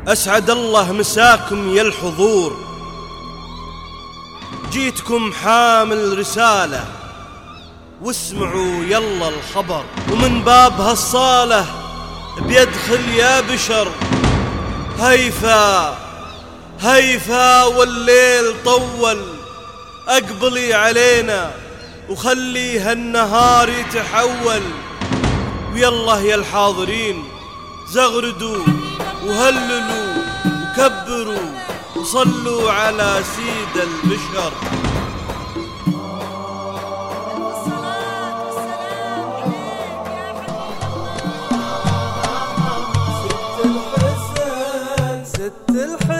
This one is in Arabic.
أسعد الله مساكم يا الحضور، جيتكم حامل رسالة واسمعوا يلا الخبر، ومن باب هالصالة بيدخل يا بشر. هيفا هيفا والليل طول، أقبلي علينا وخلي هالنهار يتحول. ويلا يا الحاضرين زغردوا وهللوا وكبروا وصلوا على سيد البشر. ست الحسن